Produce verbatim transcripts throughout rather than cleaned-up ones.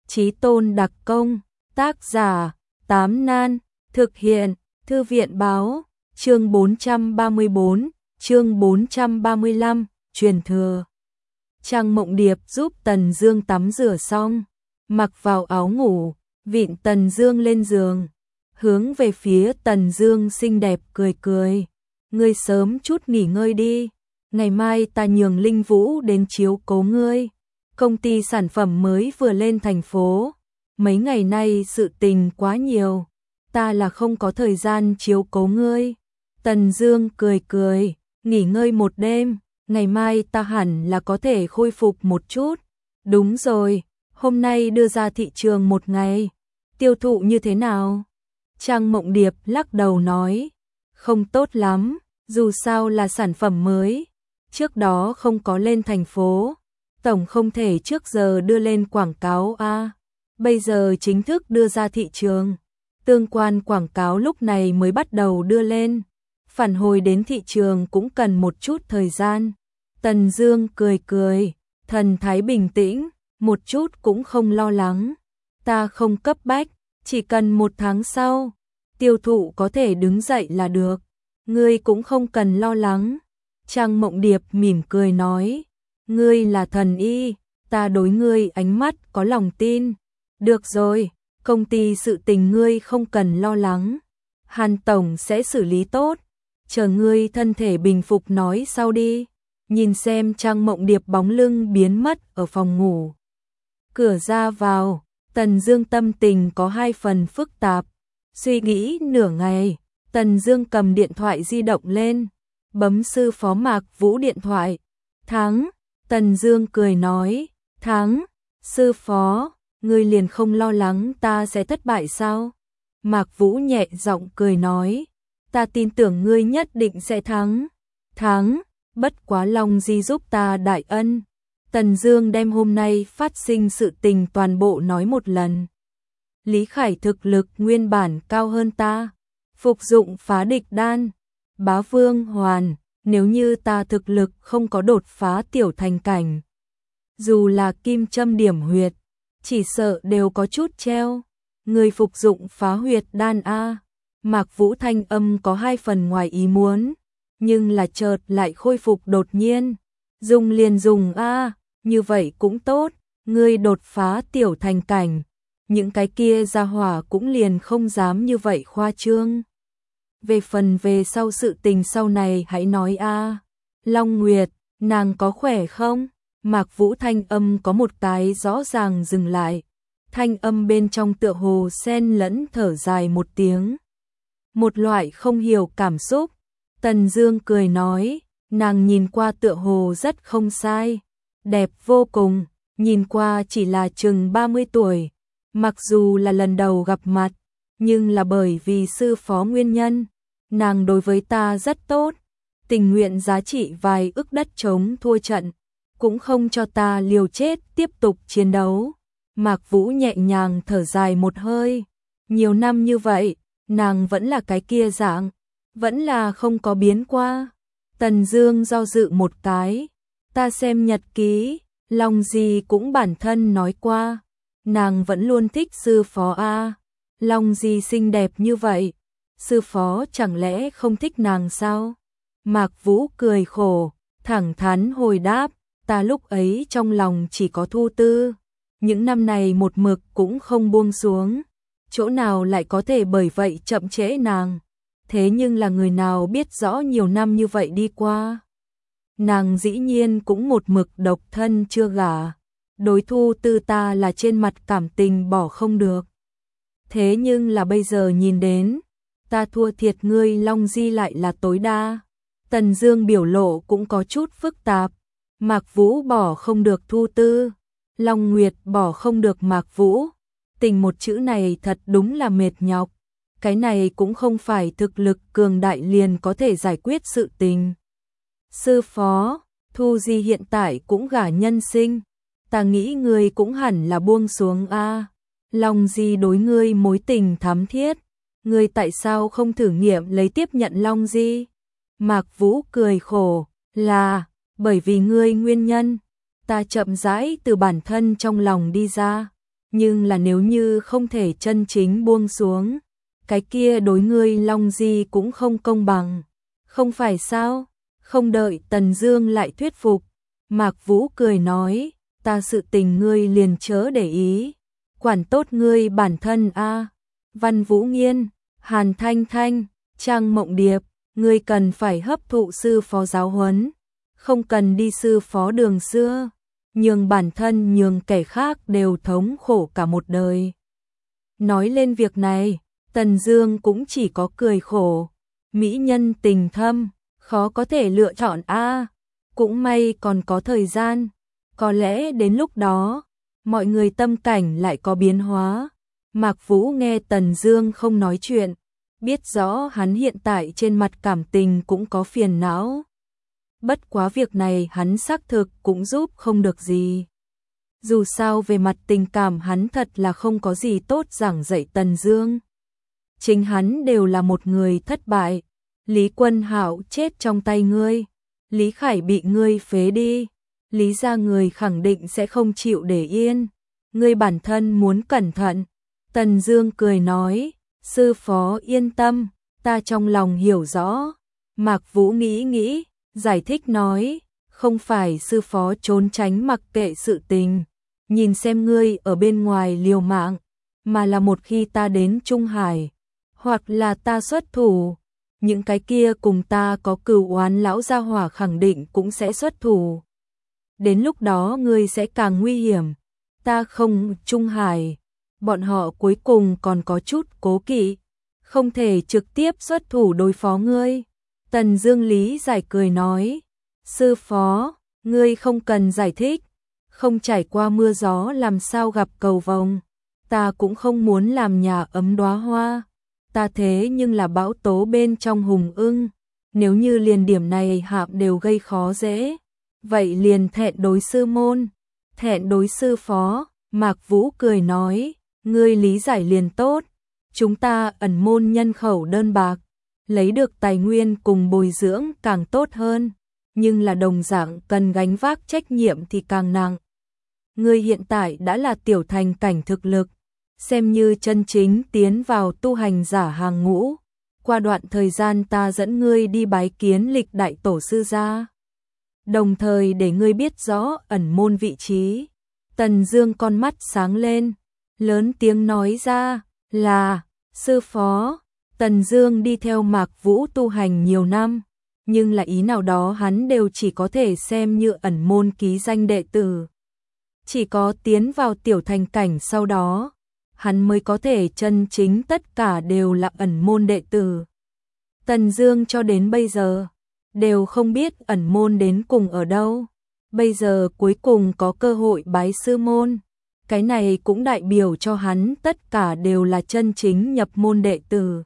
Chí tôn đặc công, tác giả, Tám Nan, thực hiện, Thư viện báo, chương bốn trăm ba mươi bốn, chương bốn trăm ba mươi lăm, truyền thừa. Trang Mộng Điệp giúp Tần Dương tắm rửa xong, mặc vào áo ngủ, vịn Tần Dương lên giường, hướng về phía Tần Dương xinh đẹp cười cười. Ngươi sớm chút nghỉ ngơi đi, ngày mai ta nhường Linh Vũ đến chiếu cố ngươi. Công ty sản phẩm mới vừa lên thành phố, mấy ngày nay sự tình quá nhiều, ta là không có thời gian chiếu cố ngươi. Tần Dương cười cười, nghỉ ngơi một đêm, ngày mai ta hẳn là có thể khôi phục một chút. Đúng rồi, hôm nay đưa ra thị trường một ngày, tiêu thụ như thế nào? Trang Mộng Điệp lắc đầu nói, không tốt lắm, dù sao là sản phẩm mới, trước đó không có lên thành phố, tổng không thể trước giờ đưa lên quảng cáo a. À, bây giờ chính thức đưa ra thị trường, tương quan quảng cáo lúc này mới bắt đầu đưa lên, phản hồi đến thị trường cũng cần một chút thời gian. Tần Dương cười cười, thần thái bình tĩnh, một chút cũng không lo lắng. Ta không cấp bách, chỉ cần một tháng sau, tiêu thụ có thể đứng dậy là được. Ngươi cũng không cần lo lắng. Trang Mộng Điệp mỉm cười nói, ngươi là thần y, ta đối ngươi ánh mắt có lòng tin. Được rồi, công ty sự tình ngươi không cần lo lắng, Hàn tổng sẽ xử lý tốt, chờ ngươi thân thể bình phục nói sau đi. Nhìn xem Trang Mộng Điệp bóng lưng biến mất ở phòng ngủ. Cửa ra vào, Tần Dương tâm tình có hai phần phức tạp, suy nghĩ nửa ngày, Tần Dương cầm điện thoại di động lên, bấm sư phó Mạc Vũ điện thoại. Thắng, Tần Dương cười nói, thắng, sư phó, ngươi liền không lo lắng ta sẽ thất bại sao? Mạc Vũ nhẹ giọng cười nói, ta tin tưởng ngươi nhất định sẽ thắng. Thắng, bất quá Long Di giúp ta đại ân. Tần Dương đem hôm nay phát sinh sự tình toàn bộ nói một lần. Lý Khải thực lực nguyên bản cao hơn ta, phục dụng phá địch đan. Bá Vương Hoàn, nếu như ta thực lực không có đột phá tiểu thành cảnh, dù là kim châm điểm huyệt, chỉ sợ đều có chút treo. Người phục dụng phá huyệt đan a. Mạc Vũ thanh âm có hai phần ngoài ý muốn, nhưng là chợt lại khôi phục đột nhiên. Dùng liền dùng a, như vậy cũng tốt, ngươi đột phá tiểu thành cảnh, những cái kia gia hỏa cũng liền không dám như vậy khoa trương. Về phần về sau sự tình sau này hãy nói a. Long Nguyệt, nàng có khỏe không? Mạc Vũ thanh âm có một cái rõ ràng dừng lại, thanh âm bên trong tựa hồ xen lẫn thở dài một tiếng. Một loại không hiểu cảm xúc. Tần Dương cười nói, nàng nhìn qua tựa hồ rất không sai, đẹp vô cùng, nhìn qua chỉ là chừng ba mươi tuổi. Mặc dù là lần đầu gặp mặt, nhưng là bởi vì sư phó nguyên nhân, nàng đối với ta rất tốt, tình nguyện giá trị vài ức đất trống thua trận, cũng không cho ta liều chết tiếp tục chiến đấu. Mạc Vũ nhẹ nhàng thở dài một hơi, nhiều năm như vậy, nàng vẫn là cái kia dạng, vẫn là không có biến qua. Tần Dương do dự một cái, ta xem nhật ký, Long Di cũng bản thân nói qua, nàng vẫn luôn thích sư phó a. Long Di xinh đẹp như vậy, sư phó chẳng lẽ không thích nàng sao? Mạc Vũ cười khổ, thẳng thắn hồi đáp, ta lúc ấy trong lòng chỉ có Thu Tư, những năm này một mực cũng không buông xuống, chỗ nào lại có thể bởi vậy chậm trễ nàng. Thế nhưng là người nào biết rõ nhiều năm như vậy đi qua, nàng dĩ nhiên cũng một mực độc thân chưa gả, đối Thu Tư ta là trên mặt cảm tình bỏ không được. Thế nhưng là bây giờ nhìn đến, ta thua thiệt ngươi Long Di lại là tối đa. Tần Dương biểu lộ cũng có chút phức tạp, Mạc Vũ bỏ không được Thu Tư, Long Nguyệt bỏ không được Mạc Vũ, tình một chữ này thật đúng là mệt nhọc. Cái này cũng không phải thực lực cường đại liền có thể giải quyết sự tình. Sư phó, Thu Di hiện tại cũng gả nhân sinh, ta nghĩ ngươi cũng hẳn là buông xuống a. Long Di đối ngươi mối tình thắm thiết, ngươi tại sao không thử nghiệm lấy tiếp nhận Long Di? Mạc Vũ cười khổ, là bởi vì ngươi nguyên nhân, ta chậm rãi từ bản thân trong lòng đi ra. nhưng là nếu như không thể chân chính buông xuống, cái kia đối ngươi Long Di cũng không công bằng, không phải sao? Không đợi Tần Dương lại thuyết phục, Mạc Vũ cười nói, ta sự tình ngươi liền chớ để ý, quản tốt ngươi bản thân a. Văn Vũ Nghiên, Hàn Thanh Thanh, Trang Mộng Điệp, ngươi cần phải hấp thụ sư phó giáo huấn, không cần đi sư phó đường xưa, nhường bản thân nhường kẻ khác đều thống khổ cả một đời. Nói lên việc này, Tần Dương cũng chỉ có cười khổ, mỹ nhân tình thâm, khó có thể lựa chọn a, cũng may còn có thời gian, có lẽ đến lúc đó, mọi người tâm cảnh lại có biến hóa. Mạc Vũ nghe Tần Dương không nói chuyện, biết rõ hắn hiện tại trên mặt cảm tình cũng có phiền não. Bất quá việc này hắn xác thực cũng giúp không được gì. Dù sao về mặt tình cảm hắn thật là không có gì tốt giảng dạy Tần Dương. Chính hắn đều là một người thất bại. Lý Quân Hạo chết trong tay ngươi, Lý Khải bị ngươi phế đi, Lý gia người khẳng định sẽ không chịu để yên. Ngươi bản thân muốn cẩn thận. Tần Dương cười nói, sư phó yên tâm, ta trong lòng hiểu rõ. Mạc Vũ nghĩ nghĩ, giải thích nói, không phải sư phó trốn tránh mặc kệ sự tình, nhìn xem ngươi ở bên ngoài liều mạng, mà là một khi ta đến Trung Hải, hoặc là ta xuất thủ, những cái kia cùng ta có cừu oán lão gia hỏa khẳng định cũng sẽ xuất thủ. Đến lúc đó ngươi sẽ càng nguy hiểm. Ta không Trung Hải, bọn họ cuối cùng còn có chút cố kỵ, không thể trực tiếp xuất thủ đối phó ngươi. Tần Dương lý giải cười nói, sư phó, ngươi không cần giải thích, không trải qua mưa gió làm sao gặp cầu vồng, ta cũng không muốn làm nhà ấm đóa hoa, ta thế nhưng là bão tố bên trong hùng ưng, nếu như liền điểm này hạm đều gây khó dễ, vậy liền thẹn đối sư môn, thẹn đối sư phó. Mạc Vũ cười nói, ngươi lý giải liền tốt, chúng ta ẩn môn nhân khẩu đơn bạc, lấy được tài nguyên cùng bồi dưỡng càng tốt hơn, nhưng là đồng dạng cần gánh vác trách nhiệm thì càng nặng. Ngươi hiện tại đã là tiểu thành cảnh thực lực, xem như chân chính tiến vào tu hành giả hàng ngũ, qua đoạn thời gian ta dẫn ngươi đi bái kiến lịch đại tổ sư gia, đồng thời để ngươi biết rõ ẩn môn vị trí. Tần Dương con mắt sáng lên, lớn tiếng nói ra, là, sư phó. Tần Dương đi theo Mạc Vũ tu hành nhiều năm, nhưng là ý nào đó hắn đều chỉ có thể xem như ẩn môn ký danh đệ tử. Chỉ có tiến vào tiểu thành cảnh sau đó, hắn mới có thể chân chính tất cả đều là ẩn môn đệ tử. Tần Dương cho đến bây giờ, đều không biết ẩn môn đến cùng ở đâu. Bây giờ cuối cùng có cơ hội bái sư môn, cái này cũng đại biểu cho hắn tất cả đều là chân chính nhập môn đệ tử,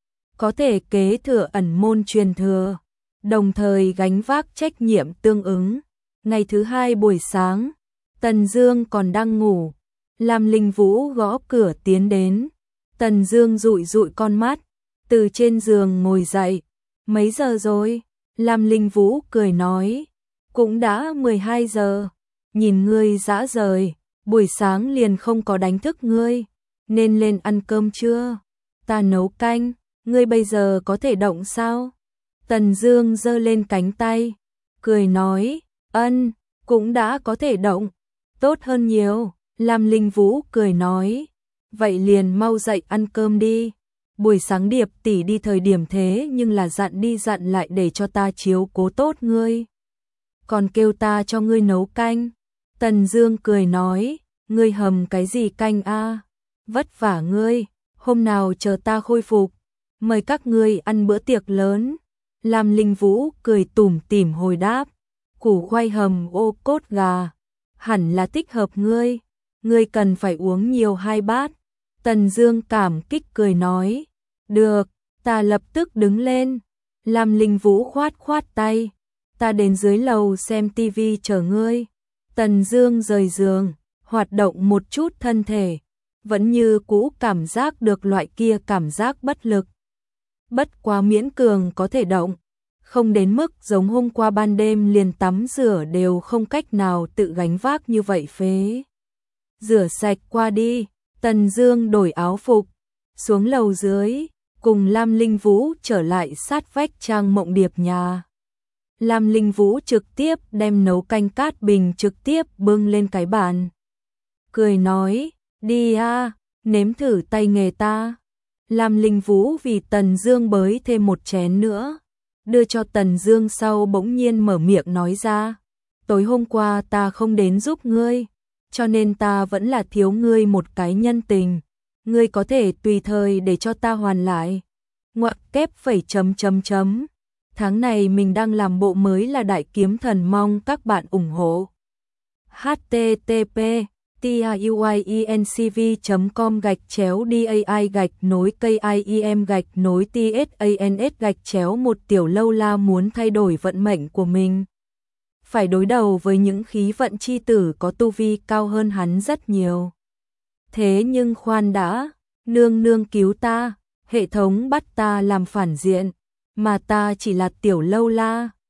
có thể kế thừa ẩn môn truyền thừa, đồng thời gánh vác trách nhiệm tương ứng. Ngày thứ hai buổi sáng, Tần Dương còn đang ngủ, Lam Linh Vũ gõ cửa tiến đến. Tần Dương dụi dụi con mắt, từ trên giường ngồi dậy. Mấy giờ rồi? Lam Linh Vũ cười nói, cũng đã mười hai giờ, nhìn ngươi dã rời, buổi sáng liền không có đánh thức ngươi, nên lên ăn cơm chưa? Ta nấu canh, ngươi bây giờ có thể động sao? Tần Dương giơ lên cánh tay, cười nói, ân, cũng đã có thể động, tốt hơn nhiều. Lam Linh Vũ cười nói, vậy liền mau dậy ăn cơm đi. Buổi sáng Điệp tỷ đi thời điểm thế nhưng là dặn đi dặn lại để cho ta chiếu cố tốt ngươi, còn kêu ta cho ngươi nấu canh. Tần Dương cười nói, ngươi hầm cái gì canh a? Vất vả ngươi, hôm nào chờ ta khôi phục, mời các ngươi ăn bữa tiệc lớn. Lam Linh Vũ cười tủm tỉm hồi đáp, củ khoai hầm ô cốt gà, hẳn là thích hợp ngươi, ngươi cần phải uống nhiều hai bát. Tần Dương cảm kích cười nói, được, ta lập tức đứng lên. Lam Linh Vũ khoát khoát tay, ta đến dưới lầu xem tivi chờ ngươi. Tần Dương rời giường, hoạt động một chút thân thể, vẫn như cũ cảm giác được loại kia cảm giác bất lực. Bất quá miễn cường có thể động, không đến mức giống hôm qua ban đêm liền tắm rửa đều không cách nào tự gánh vác như vậy phế. rửa sạch qua đi, Tần Dương đổi áo phục, xuống lầu dưới, cùng Lam Linh Vũ trở lại sát vách Trang Mộng Điệp nhà. Lam Linh Vũ trực tiếp đem nấu canh cát bình trực tiếp bưng lên cái bàn. Cười nói, đi a, nếm thử tay nghề ta. Lam Linh Vũ vì Tần Dương bới thêm một chén nữa, đưa cho Tần Dương sau bỗng nhiên mở miệng nói ra, tối hôm qua ta không đến giúp ngươi, cho nên ta vẫn là thiếu ngươi một cái nhân tình, ngươi có thể tùy thời để cho ta hoàn lại. Ngoặc kép phẩy chấm chấm chấm. Tháng này mình đang làm bộ mới là Đại Kiếm Thần, mong các bạn ủng hộ. h t t p tiuyencv chấm com gạch chéo dai gạch nối kim gạch nối tsans gạch chéo một Tiểu Lâu La muốn thay đổi vận mệnh của mình. Phải đối đầu với những khí vận chi tử có tu vi cao hơn hắn rất nhiều. Thế nhưng khoan đã, nương nương cứu ta, hệ thống bắt ta làm phản diện, mà ta chỉ là Tiểu Lâu La.